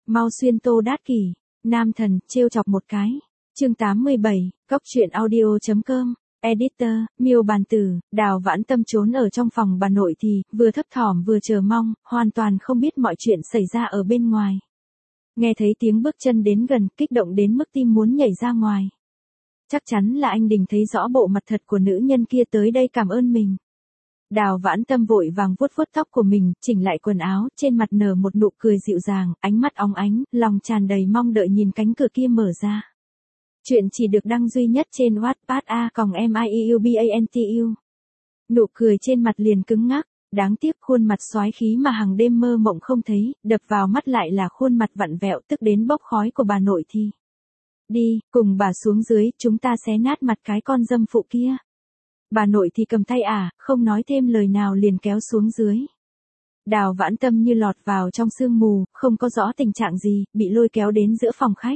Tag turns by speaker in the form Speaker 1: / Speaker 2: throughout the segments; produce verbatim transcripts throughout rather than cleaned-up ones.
Speaker 1: Mau xuyên Tô Đát Kỷ, nam thần, trêu chọc một cái. Chương tám mươi bảy, Cóc truyện audio chấm com. Editor, Miêu Bàn Tử. Đào Vãn Tâm trốn ở trong phòng bà nội thì, vừa thấp thỏm vừa chờ mong, hoàn toàn không biết mọi chuyện xảy ra ở bên ngoài. Nghe thấy tiếng bước chân đến gần, kích động đến mức tim muốn nhảy ra ngoài. Chắc chắn là anh Đình thấy rõ bộ mặt thật của nữ nhân kia tới đây cảm ơn mình. Đào Vãn Tâm vội vàng vuốt vuốt tóc của mình, chỉnh lại quần áo, trên mặt nở một nụ cười dịu dàng, ánh mắt óng ánh, lòng tràn đầy mong đợi nhìn cánh cửa kia mở ra. Chuyện chỉ được đăng duy nhất trên Wattpad a còng M I U B A N T U. Nụ cười trên mặt liền cứng ngắc, đáng tiếc khuôn mặt soái khí mà hàng đêm mơ mộng không thấy, đập vào mắt lại là khuôn mặt vặn vẹo tức đến bốc khói của bà nội Thi. Đi, cùng bà xuống dưới, chúng ta xé nát mặt cái con dâm phụ kia. Bà nội Thì cầm tay ả, à, không nói thêm lời nào liền kéo xuống dưới. Đào Vãn Tâm như lọt vào trong sương mù, không có rõ tình trạng gì, bị lôi kéo đến giữa phòng khách.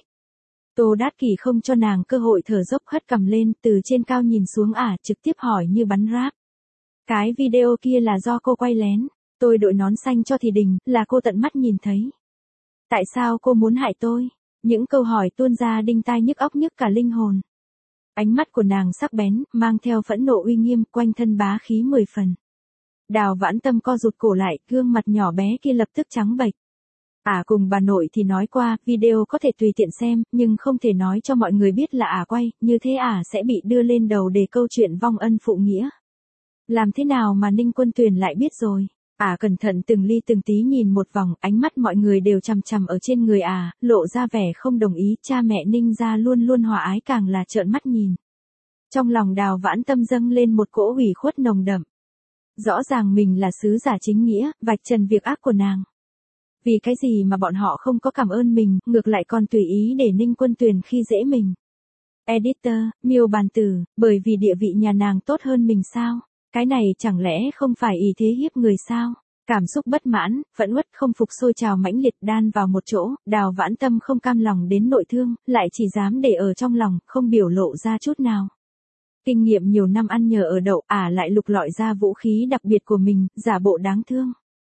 Speaker 1: Tô Đát Kỷ không cho nàng cơ hội thở dốc, hất cằm lên, từ trên cao nhìn xuống ả, à, trực tiếp hỏi như bắn ráp. Cái video kia là do cô quay lén, tôi đội nón xanh cho Thì Đình, là cô tận mắt nhìn thấy. Tại sao cô muốn hại tôi? Những câu hỏi tuôn ra đinh tai nhức óc nhức cả linh hồn. Ánh mắt của nàng sắc bén, mang theo phẫn nộ uy nghiêm, quanh thân bá khí mười phần. Đào Vãn Tâm co rụt cổ lại, gương mặt nhỏ bé kia lập tức trắng bệch. Ả à, cùng bà nội thì nói qua, video có thể tùy tiện xem, nhưng không thể nói cho mọi người biết là Ả à quay, như thế Ả à sẽ bị đưa lên đầu để câu chuyện vong ân phụ nghĩa. Làm thế nào mà Ninh Quân Tuyền lại biết rồi? Ả à, cẩn thận từng ly từng tí nhìn một vòng, ánh mắt mọi người đều chằm chằm ở trên người Ả, à, lộ ra vẻ không đồng ý, cha mẹ Ninh gia luôn luôn hòa ái càng là trợn mắt nhìn. Trong lòng Đào Vãn Tâm dâng lên một cỗ ủy khuất nồng đậm. Rõ ràng mình là sứ giả chính nghĩa, vạch trần việc ác của nàng. Vì cái gì mà bọn họ không có cảm ơn mình, ngược lại còn tùy ý để Ninh Quân Tuyền khi dễ mình. Editor, Miêu Bàn Tử, bởi vì địa vị nhà nàng tốt hơn mình sao? Cái này chẳng lẽ không phải ý thế hiếp người sao? Cảm xúc bất mãn, phẫn uất không phục sôi trào mãnh liệt đan vào một chỗ, Đào Vãn Tâm không cam lòng đến nội thương, lại chỉ dám để ở trong lòng, không biểu lộ ra chút nào. Kinh nghiệm nhiều năm ăn nhờ ở đậu, Ả à lại lục lọi ra vũ khí đặc biệt của mình, giả bộ đáng thương.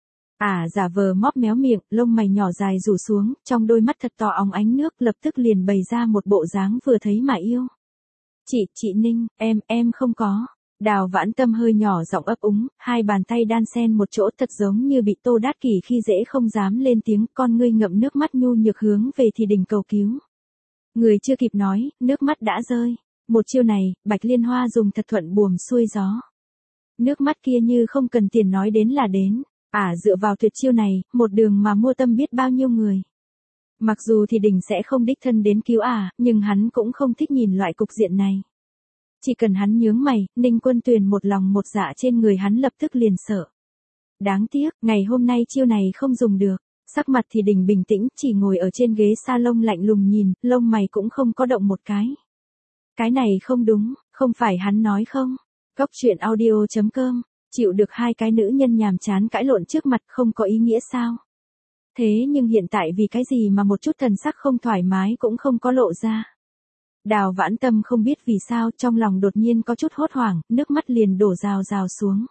Speaker 1: Ả à giả vờ móp méo miệng, lông mày nhỏ dài rủ xuống, trong đôi mắt thật to óng ánh nước, lập tức liền bày ra một bộ dáng vừa thấy mà yêu. Chị, chị Ninh, em, em không có. Đào Vãn Tâm hơi nhỏ giọng ấp úng, hai bàn tay đan xen một chỗ thật giống như bị Tô Đát Kỷ khi dễ không dám lên tiếng, con ngươi ngậm nước mắt nhu nhược hướng về Thì Đình cầu cứu. Người chưa kịp nói, nước mắt đã rơi. Một chiêu này, Bạch Liên Hoa dùng thật thuận buồm xuôi gió. Nước mắt kia như không cần tiền nói đến là đến. Ả à, dựa vào tuyệt chiêu này, một đường mà mua tâm biết bao nhiêu người. Mặc dù Thì Đình sẽ không đích thân đến cứu Ả, à, nhưng hắn cũng không thích nhìn loại cục diện này. Chỉ cần hắn nhướng mày, Ninh Quân Tuyền một lòng một dạ trên người hắn lập tức liền sợ. Đáng tiếc, ngày hôm nay chiêu này không dùng được. Sắc mặt Thì Đình bình tĩnh, chỉ ngồi ở trên ghế salon lạnh lùng nhìn, lông mày cũng không có động một cái. Cái này không đúng, không phải hắn nói không? Cóc truyện audio chấm com. Chịu được hai cái nữ nhân nhàm chán cãi lộn trước mặt không có ý nghĩa sao? Thế nhưng hiện tại vì cái gì mà một chút thần sắc không thoải mái cũng không có lộ ra. Đào Vãn Tâm không biết vì sao, trong lòng đột nhiên có chút hốt hoảng, nước mắt liền đổ rào rào xuống.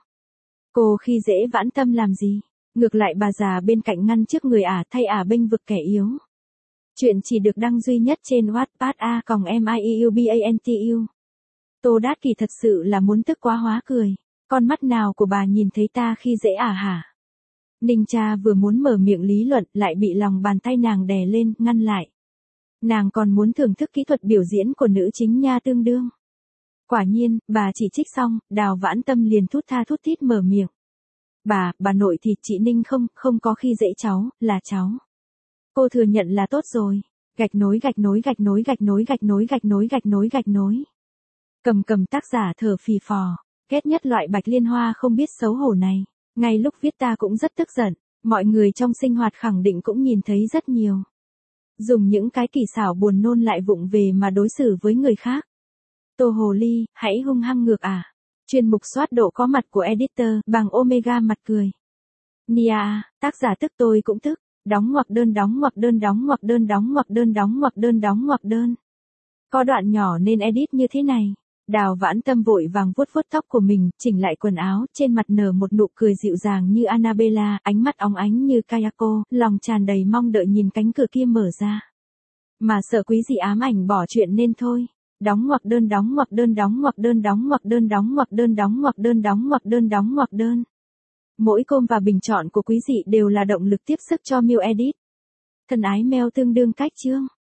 Speaker 1: Cô khi dễ Vãn Tâm làm gì? Ngược lại bà già bên cạnh ngăn trước người Ả, thay Ả bênh vực kẻ yếu. Chuyện chỉ được đăng duy nhất trên Wattpad a còng M I U B A N T U. Tô Đát Kỷ thật sự là muốn tức quá hóa cười. Con mắt nào của bà nhìn thấy ta khi dễ Ả hả? Ninh cha vừa muốn mở miệng lý luận, lại bị lòng bàn tay nàng đè lên, ngăn lại. Nàng còn muốn thưởng thức kỹ thuật biểu diễn của nữ chính nha tương đương. Quả nhiên, bà chỉ trích xong, Đào Vãn Tâm liền thút tha thút thít mở miệng. Bà, bà nội thì chị Ninh không, không có khi dễ cháu, là cháu. Cô thừa nhận là tốt rồi. Gạch nối gạch nối gạch nối gạch nối gạch nối gạch nối gạch nối gạch nối. Cầm cầm tác giả thở phì phò. Ghét nhất loại Bạch Liên Hoa không biết xấu hổ này. Ngay lúc viết ta cũng rất tức giận. Mọi người trong sinh hoạt khẳng định cũng nhìn thấy rất nhiều. Dùng những cái kỳ xảo buồn nôn lại vụng về mà đối xử với người khác. Tô Hồ Ly, hãy hung hăng ngược à. Chuyên mục soát độ có mặt của editor, bằng Omega mặt cười. Nia, tác giả tức tôi cũng tức. Đóng ngoặc đơn đóng ngoặc đơn đóng ngoặc đơn đóng ngoặc đơn đóng ngoặc đơn đóng ngoặc đơn. Có đoạn nhỏ nên edit như thế này. Đào Vãn Tâm vội vàng vuốt vuốt tóc của mình, chỉnh lại quần áo, trên mặt nở một nụ cười dịu dàng như Annabella, ánh mắt óng ánh như Kayako, lòng tràn đầy mong đợi nhìn cánh cửa kia mở ra. Mà sợ quý dị ám ảnh bỏ chuyện nên thôi. Đóng ngoặc đơn đóng ngoặc đơn đóng ngoặc đơn đóng ngoặc đơn đóng ngoặc đơn đóng ngoặc đơn đóng ngoặc đơn đóng ngoặc đơn. Mỗi com và bình chọn của quý dị đều là động lực tiếp sức cho Miu Edit. Thân ái mail tương đương cách chương.